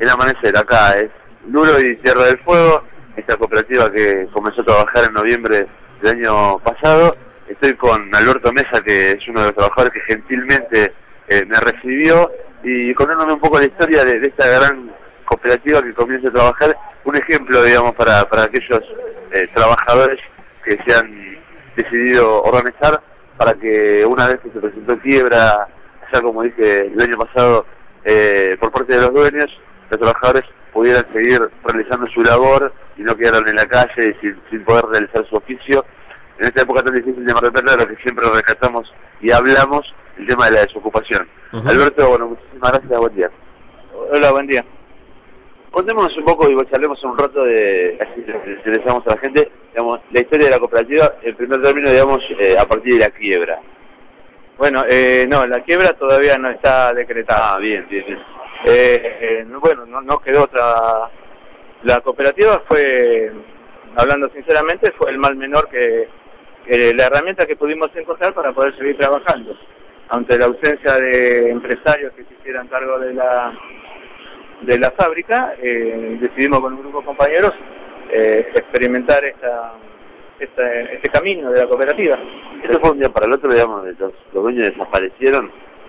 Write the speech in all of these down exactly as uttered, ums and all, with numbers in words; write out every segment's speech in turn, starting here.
El Amanecer, acá es Duro y Tierra del Fuego, esta cooperativa que comenzó a trabajar en noviembre del año pasado. Estoy con Alberto Mesa, que es uno de los trabajadores que gentilmente eh, me recibió, y contándome un poco la historia de, de esta gran cooperativa que comienza a trabajar, un ejemplo, digamos, para, para aquellos eh, trabajadores que se han decidido organizar para que una vez que se presentó quiebra, ya como dije el año pasado, eh, por parte de los dueños, los trabajadores pudieran seguir realizando su labor y no quedaran en la calle sin, sin poder realizar su oficio. En esta época tan difícil de Mar del Plata, lo que siempre rescatamos y hablamos, el tema de la desocupación. Uh-huh. Alberto, bueno, muchísimas gracias, buen día. Hola, buen día. Contémonos un poco y charlemos un rato de, así le interesamos a la gente, digamos, la historia de la cooperativa, en primer término, digamos, eh, a partir de la quiebra. Bueno, eh, no, la quiebra todavía no está decretada. Ah, bien, bien, bien. Eh, eh, bueno, no, no quedó otra. La cooperativa fue, hablando sinceramente, fue el mal menor que, que la herramienta que pudimos encontrar para poder seguir trabajando. Ante la ausencia de empresarios que se hicieran cargo de la de la fábrica, eh, decidimos con un grupo de compañeros eh, experimentar esta, esta, este camino de la cooperativa. ¿Esto fue un día para el otro, digamos, los, los dueños desaparecieron?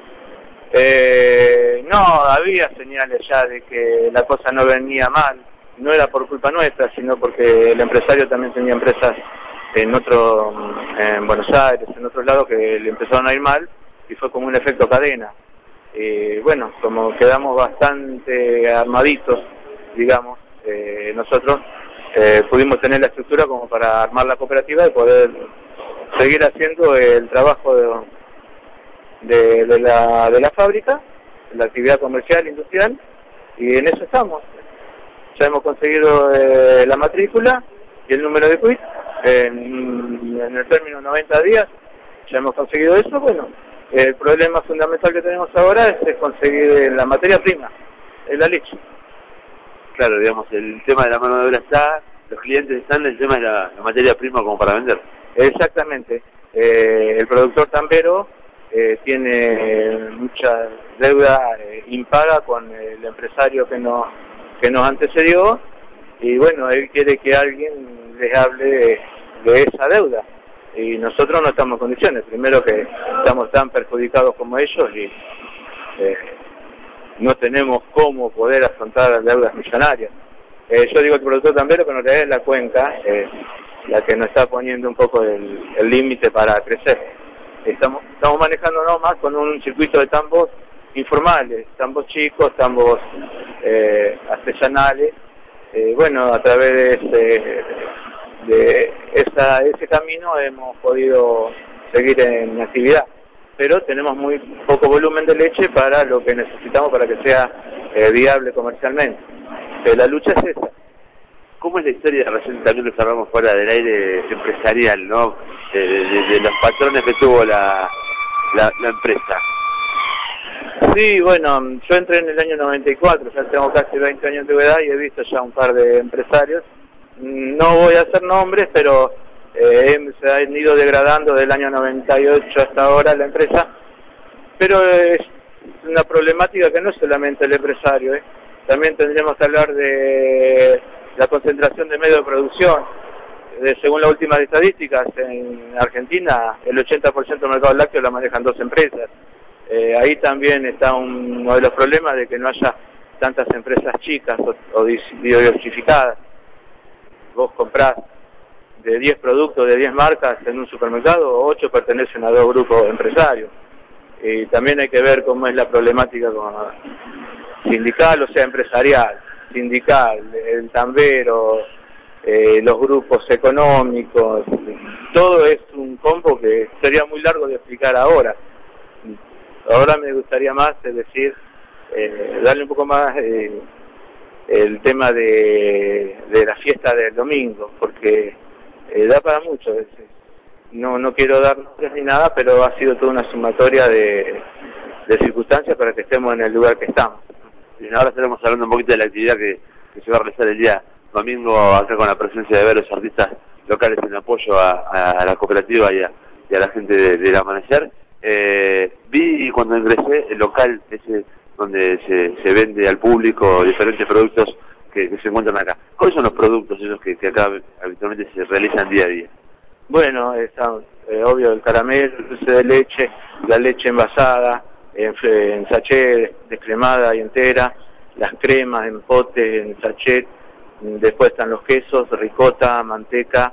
Eh, no, había señales ya de que la cosa no venía mal. No era por culpa nuestra, sino porque el empresario también tenía empresas en otro, en Buenos Aires, en otros lados, que le empezaron a ir mal, y fue como un efecto cadena. Eh, bueno, como quedamos bastante armaditos, digamos, eh, nosotros eh, pudimos tener la estructura como para armar la cooperativa y poder seguir haciendo el trabajo de, de, de, la, de la fábrica, la actividad comercial, industrial, y en eso estamos. Ya hemos conseguido eh, la matrícula y el número de quit en, en el término de noventa días, ya hemos conseguido eso. Bueno, el problema fundamental que tenemos ahora es, es conseguir la materia prima, es la leche. Claro, digamos, el tema de la mano de obra está, los clientes están, el tema de la, la materia prima como para vender. Exactamente. Eh, el productor tambero eh, tiene mucha deuda eh, impaga con el empresario que nos, que nos antecedió, y bueno, él quiere que alguien les hable de, de esa deuda. Y nosotros no estamos en condiciones, primero que estamos tan perjudicados como ellos y eh, no tenemos cómo poder afrontar las deudas millonarias. Eh, yo digo que el productor tambero, pero en realidad es la cuenca eh, la que nos está poniendo un poco el límite para crecer. Estamos, estamos manejándonos más con un circuito de tambos informales, tambos chicos, tambos eh, artesanales, eh, bueno, a través de ese... de esa, ese camino hemos podido seguir en actividad, pero tenemos muy poco volumen de leche para lo que necesitamos para que sea eh, viable comercialmente. Eh, la lucha es esa. ¿Cómo es la historia, recién también lo hablamos fuera del aire, empresarial, ¿no? De, de, de los patrones que tuvo la, la, la empresa? Sí, bueno, yo entré en el año noventa y cuatro, ya tengo casi veinte años de edad y he visto ya un par de empresarios. No voy a hacer nombres, pero eh, se ha ido degradando del año noventa y ocho hasta ahora la empresa, pero es una problemática que no es solamente el empresario, ¿eh? También tendríamos que hablar de la concentración de medios de producción. De, según las últimas estadísticas, en Argentina el ochenta por ciento del mercado lácteo la manejan dos empresas. Eh, ahí también está un, uno de los problemas de que no haya tantas empresas chicas o, o diversificadas. Vos comprás de diez productos, de diez marcas en un supermercado, ocho pertenecen a dos grupos empresarios. Y también hay que ver cómo es la problemática con sindical, o sea, empresarial, sindical, el tambero, eh, los grupos económicos. Todo es un combo que sería muy largo de explicar ahora. Ahora me gustaría más, es decir, eh, darle un poco más... Eh, el tema de, de la fiesta del domingo, porque eh, da para mucho. No no quiero dar nombres ni nada, pero ha sido toda una sumatoria de, de circunstancias para que estemos en el lugar que estamos. Y ahora estaremos hablando un poquito de la actividad que, que se va a realizar el día domingo, acá con la presencia de varios artistas locales en apoyo a, a la cooperativa y a, y a la gente de, del Amanecer. Eh, vi cuando ingresé el local ese donde se, se vende al público diferentes productos que, que se encuentran acá. ¿Cuáles son los productos esos que, que acá habitualmente se realizan día a día? Bueno, está eh, obvio el caramelo, el dulce de leche, la leche envasada, en, en sachet, descremada y entera, las cremas en pote, en sachet, después están los quesos, ricota, manteca,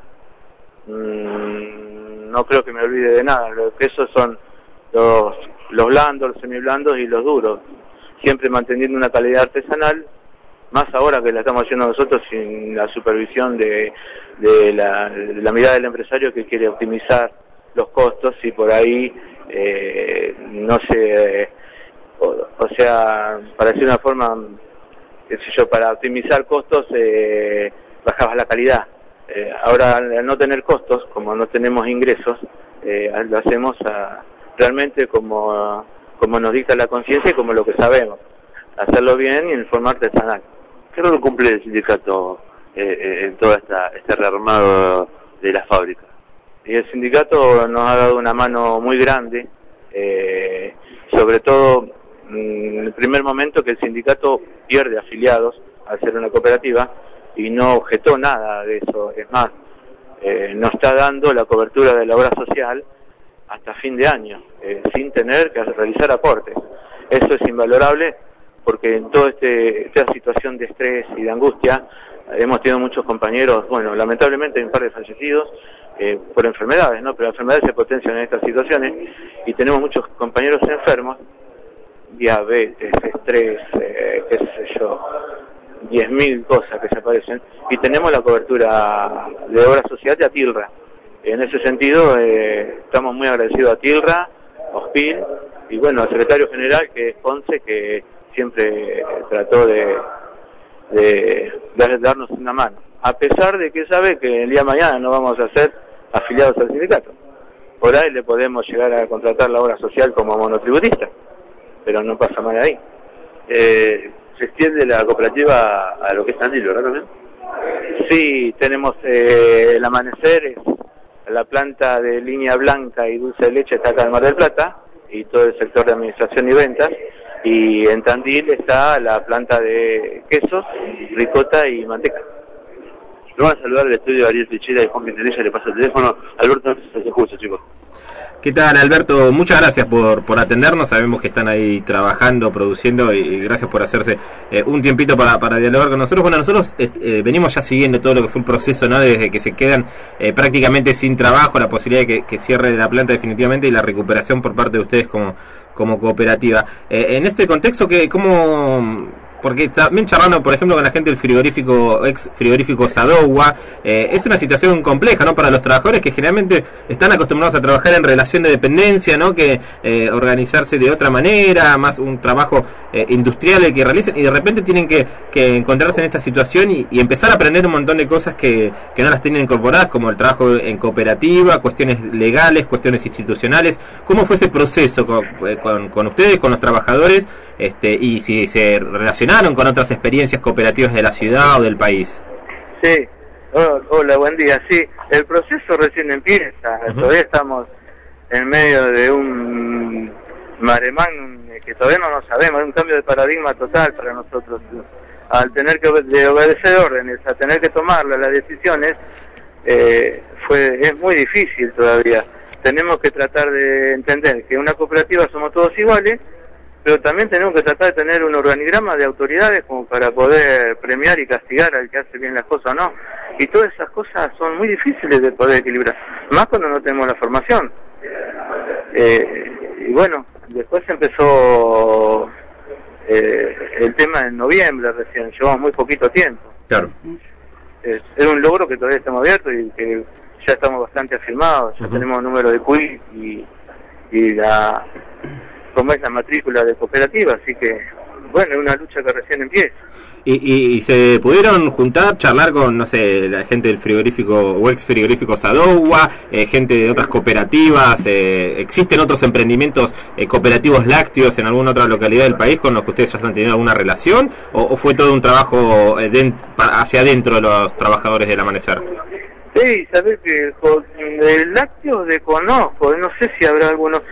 mmm, no creo que me olvide de nada, los quesos son los, los blandos, los semiblandos y los duros, siempre manteniendo una calidad artesanal, más ahora que la estamos haciendo nosotros sin la supervisión de, de, la, de la mirada del empresario que quiere optimizar los costos y por ahí, eh, no sé, eh, o, o sea, para decir una forma, qué sé yo, para optimizar costos, eh, bajabas la calidad. Eh, ahora, al no tener costos, como no tenemos ingresos, eh, lo hacemos a, realmente como, como nos dicta la conciencia y como lo que sabemos. Hacerlo bien y en forma artesanal. ¿Qué rol cumple el sindicato eh, eh, en todo esta, este rearmado de la fábrica? Y el sindicato nos ha dado una mano muy grande, eh, sobre todo en el primer momento que el sindicato pierde afiliados al ser una cooperativa y no objetó nada de eso, es más, eh, nos está dando la cobertura de la obra social hasta fin de año, eh, sin tener que realizar aportes. Eso es invalorable porque en toda este, esta situación de estrés y de angustia hemos tenido muchos compañeros, bueno, lamentablemente hay un par de fallecidos eh, por enfermedades, ¿no? Pero las enfermedades se potencian en estas situaciones y tenemos muchos compañeros enfermos, diabetes, estrés, eh, qué sé yo, diez mil cosas que se aparecen, y tenemos la cobertura de obra social de Atilra. En ese sentido, eh, estamos muy agradecidos a Atilra, a Ospil, y bueno, al secretario general, que es Ponce, que siempre trató de, de, de darnos una mano, a pesar de que sabe que el día de mañana no vamos a ser afiliados al sindicato. Por ahí le podemos llegar a contratar la obra social como monotributista, pero no pasa mal ahí. Eh, ¿Se extiende la cooperativa a lo que es Tandil, verdad también? Sí, tenemos eh, el Amanecer, es la planta de línea blanca y dulce de leche está acá en Mar del Plata, y todo el sector de administración y ventas, y en Tandil está la planta de quesos, ricota y manteca. Lo van a saludar el estudio de Ariel Pichera y Juan Quintanilla, le pasa el teléfono. Alberto, se escucha, chicos. ¿Qué tal, Alberto? Muchas gracias por, por atendernos, sabemos que están ahí trabajando, produciendo, y gracias por hacerse eh, un tiempito para, para dialogar con nosotros. Bueno, nosotros eh, venimos ya siguiendo todo lo que fue el proceso, ¿no? Desde que se quedan eh, prácticamente sin trabajo, la posibilidad de que, que cierre la planta definitivamente y la recuperación por parte de ustedes como, como cooperativa. Eh, en este contexto, ¿qué, cómo...? Porque también charlando, por ejemplo, con la gente del frigorífico, ex frigorífico Sadowa, eh, es una situación compleja, ¿no? Para los trabajadores que generalmente están acostumbrados a trabajar en relación de dependencia, ¿no? Que eh, organizarse de otra manera, más un trabajo eh, industrial el que realicen, y de repente tienen que, que encontrarse en esta situación y, y empezar a aprender un montón de cosas que, que no las tienen incorporadas, como el trabajo en cooperativa, cuestiones legales, cuestiones institucionales. ¿Cómo fue ese proceso con, con, con ustedes, con los trabajadores, este, y si se relacionaron con otras experiencias cooperativas de la ciudad o del país? Sí, oh, hola, buen día. Sí, el proceso recién empieza, uh-huh. Todavía estamos en medio de un maremán que todavía no lo sabemos, es un cambio de paradigma total para nosotros. Al tener que de obedecer órdenes, a tener que tomar las decisiones, eh, fue es muy difícil todavía. Tenemos que tratar de entender que en una cooperativa somos todos iguales, pero también tenemos que tratar de tener un organigrama de autoridades como para poder premiar y castigar al que hace bien las cosas o no. Y todas esas cosas son muy difíciles de poder equilibrar, más cuando no tenemos la formación. Eh, y bueno, después empezó eh, el tema en noviembre recién, llevamos muy poquito tiempo. Claro. Es, es un logro que todavía estamos abiertos y que ya estamos bastante afirmados, ya uh-huh. tenemos número de Q I y, y la... como es la matrícula de cooperativa, así que bueno, es una lucha que recién empieza. ¿Y, y, y se pudieron juntar, charlar con, no sé, la gente del frigorífico o ex frigorífico Sadowa, eh, gente de otras cooperativas? Eh, ¿Existen otros emprendimientos eh, cooperativos lácteos en alguna otra localidad del país con los que ustedes ya han tenido alguna relación? ¿O, o fue todo un trabajo eh, de, hacia adentro de los trabajadores del Amanecer? Sí, sabés que el lácteo desconozco, no sé si habrá alguno.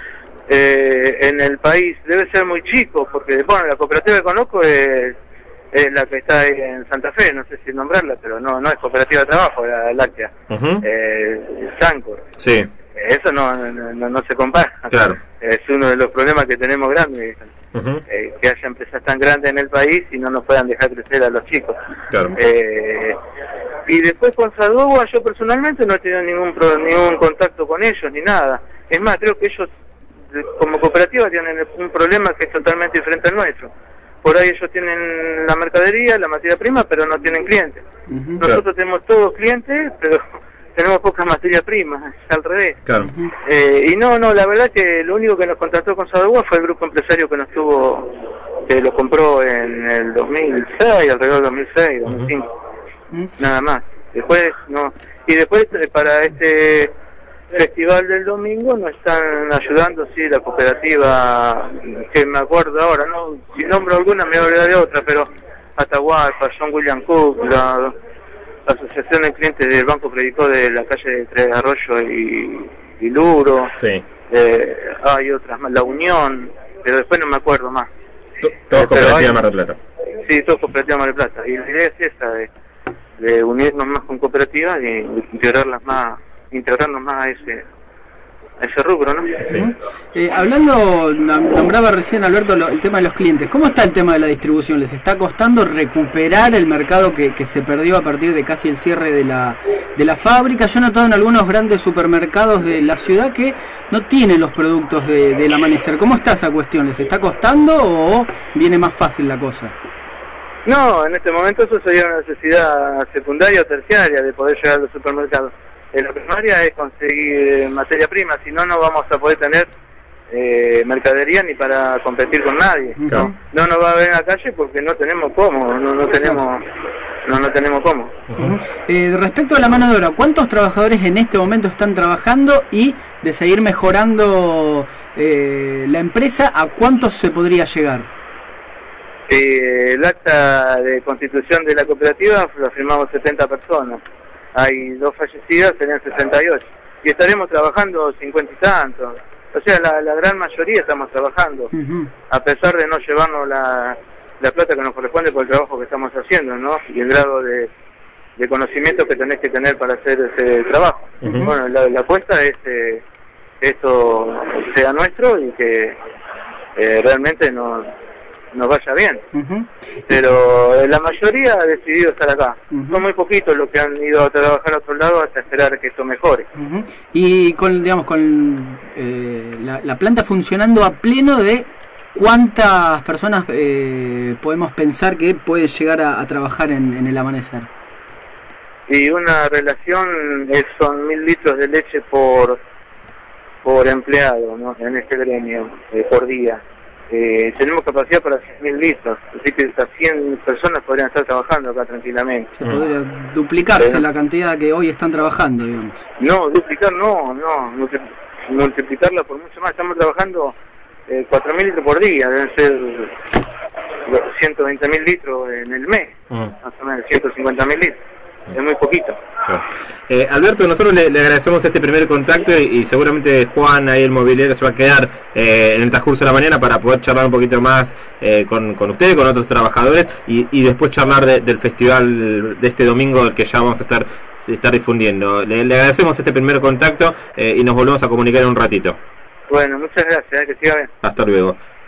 Eh, en el país debe ser muy chico, porque bueno, la cooperativa que conozco es, es la que está ahí en Santa Fe, no sé si nombrarla, pero no no es cooperativa de trabajo, la láctea, uh-huh. eh, Sancor. Sí. Eso no, no, no se compara. Claro. Es uno de los problemas que tenemos grandes, uh-huh. eh, que haya empresas tan grandes en el país y no nos puedan dejar crecer a los chicos. Claro. Eh, y después con Sadogua yo personalmente no he tenido ningún, pro, ningún contacto con ellos ni nada. Es más, creo que ellos como cooperativa tienen un problema que es totalmente diferente al nuestro. Por ahí ellos tienen la mercadería, la materia prima, pero no tienen clientes. Uh-huh. Nosotros claro. tenemos todos clientes, pero tenemos pocas materias primas, es al revés. Claro. Eh, y no, no, la verdad que lo único que nos contrató con Sadogua fue el grupo empresario que nos tuvo, que lo compró en el dos mil seis, alrededor del dos mil seis, dos mil cinco. Uh-huh. Nada más. Después, no. Y después, para este festival del domingo nos están ayudando, sí, la cooperativa, que me acuerdo ahora, no, si nombro alguna me voy a olvidar de otra, pero Atahualpa, John William Cook, la, la asociación de clientes del Banco Predicó de la calle de Tres Arroyo y, y Luro, sí. eh, hay otras más, La Unión, pero después no me acuerdo más. Todos cooperativa Mar del Plata. Sí, todos cooperativa Mar del Plata, y la idea es esa, de, de unirnos más con cooperativas y integrarlas más, integrarnos más a ese a ese rubro, ¿no? Sí. Eh, hablando, nombraba recién Alberto lo, el tema de los clientes. ¿Cómo está el tema de la distribución? ¿Les está costando recuperar el mercado que, que se perdió a partir de casi el cierre de la de la fábrica? Yo he notado en algunos grandes supermercados de la ciudad que no tienen los productos de, del Amanecer. ¿Cómo está esa cuestión? ¿Les está costando o viene más fácil la cosa? No, en este momento eso sería una necesidad secundaria o terciaria de poder llegar a los supermercados. Eh, la primaria es conseguir materia prima, si no, no vamos a poder tener eh, mercadería ni para competir con nadie. Claro. No nos va a ver en la calle porque no tenemos cómo, no, no tenemos no, no tenemos cómo. Uh-huh. Eh, respecto a la mano de obra, ¿cuántos trabajadores en este momento están trabajando? Y de seguir mejorando eh, la empresa, ¿a cuántos se podría llegar? Eh, el acta de constitución de la cooperativa lo firmamos setenta personas. Hay dos fallecidas, serían sesenta y ocho. Y estaremos trabajando cincuenta y tantos. O sea, la, la gran mayoría estamos trabajando. Uh-huh. A pesar de no llevarnos la, la plata que nos corresponde por el trabajo que estamos haciendo, ¿no? Y el grado de, de conocimiento que tenés que tener para hacer ese trabajo. Uh-huh. Bueno, la, la apuesta es eh, que esto sea nuestro y que eh, realmente nos... nos vaya bien, uh-huh. pero la mayoría ha decidido estar acá. Uh-huh. Son muy poquitos los que han ido a trabajar a otro lado hasta esperar que esto mejore. Uh-huh. Y con, digamos, con eh, la, la planta funcionando a pleno, ¿de cuántas personas eh, podemos pensar que puede llegar a, a trabajar en, en el Amanecer? Y una relación es, son mil litros de leche por por empleado, ¿no? En este gremio, eh, por día. Eh, tenemos capacidad para cien mil litros, así que hasta cien personas podrían estar trabajando acá tranquilamente. Se podría duplicarse Pero, la cantidad que hoy están trabajando, digamos. No, duplicar no, no, multiplicarla por mucho más. Estamos trabajando eh, cuatro mil litros por día, deben ser ciento veinte mil litros en el mes, uh-huh. más o menos ciento cincuenta mil litros. Es muy poquito. Claro. Eh, Alberto, nosotros le, le agradecemos este primer contacto y, y seguramente Juan, ahí el mobiliario, se va a quedar eh, en el transcurso de la mañana para poder charlar un poquito más eh, con, con usted, con otros trabajadores y, y después charlar de, del festival de este domingo que ya vamos a estar, estar difundiendo. Le, le agradecemos este primer contacto eh, y nos volvemos a comunicar en un ratito. Bueno, muchas gracias, eh, que siga bien. Hasta luego.